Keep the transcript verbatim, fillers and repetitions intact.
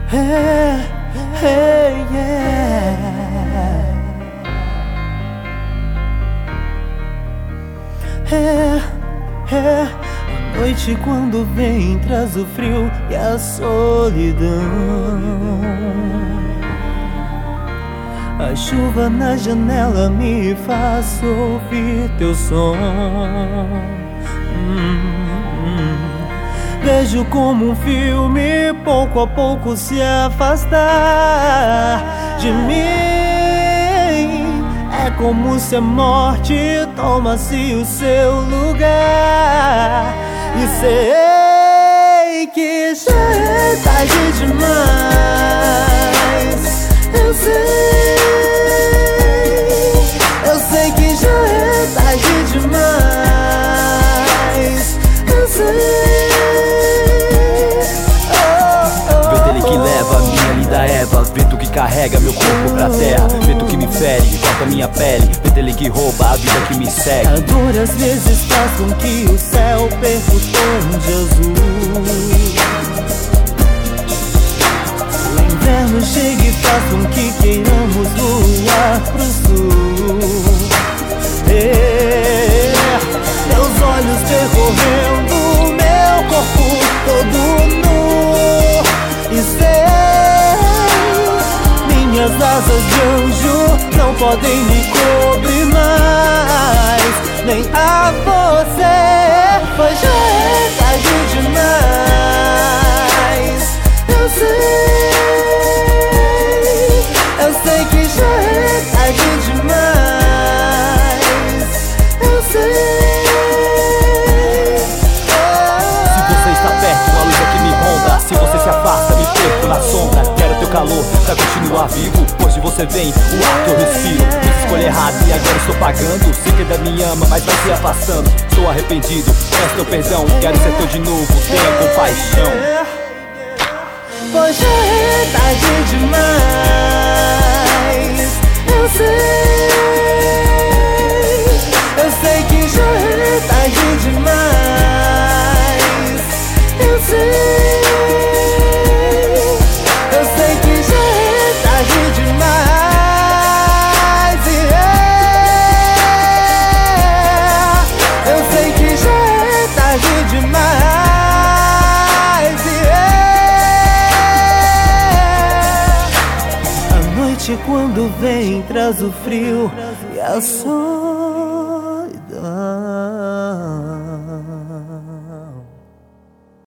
Hey, hey, yeah. É, é, a noite quando vem traz o frio e a solidão. A chuva na janela me faz ouvir teu som. hum, hum. Vejo como um filme pouco a pouco se afastar de mim. É como se a morte tomasse o seu lugar. E sei que já é tarde demais. Eu sei, eu sei que já é tarde demais. Eu sei. Que leva a minha linda Eva, vento que carrega meu corpo pra terra, vento que me fere, corta minha pele, vento ele que rouba a vida que me segue. A dor às vezes faz com que o céu perca o tom de azul. O inverno chega e faz com que queiramos voar pro sul. É, meus olhos percorrendo meu corpo todo nu. E sei, minhas asas de anjo não podem me cobrir mais, nem a você, pois já é tarde demais. Eu sei, eu sei que já é tarde demais. Eu sei. Se você está perto, a luz é que me ronda. Se você se afasta, me perco na sombra. Quero teu calor pra continuar vivo. Hoje você vem, o ar que eu respiro. Fiz escolha errada e agora estou pagando. Sei que ainda me ama, mas vai se afastando. Estou arrependido, peço teu perdão. Quero ser teu de novo, tenha compaixão. Pois já é tarde demais. Eu sei, eu sei que já é tarde demais. Eu sei. Quando vem traz o frio e a solidão.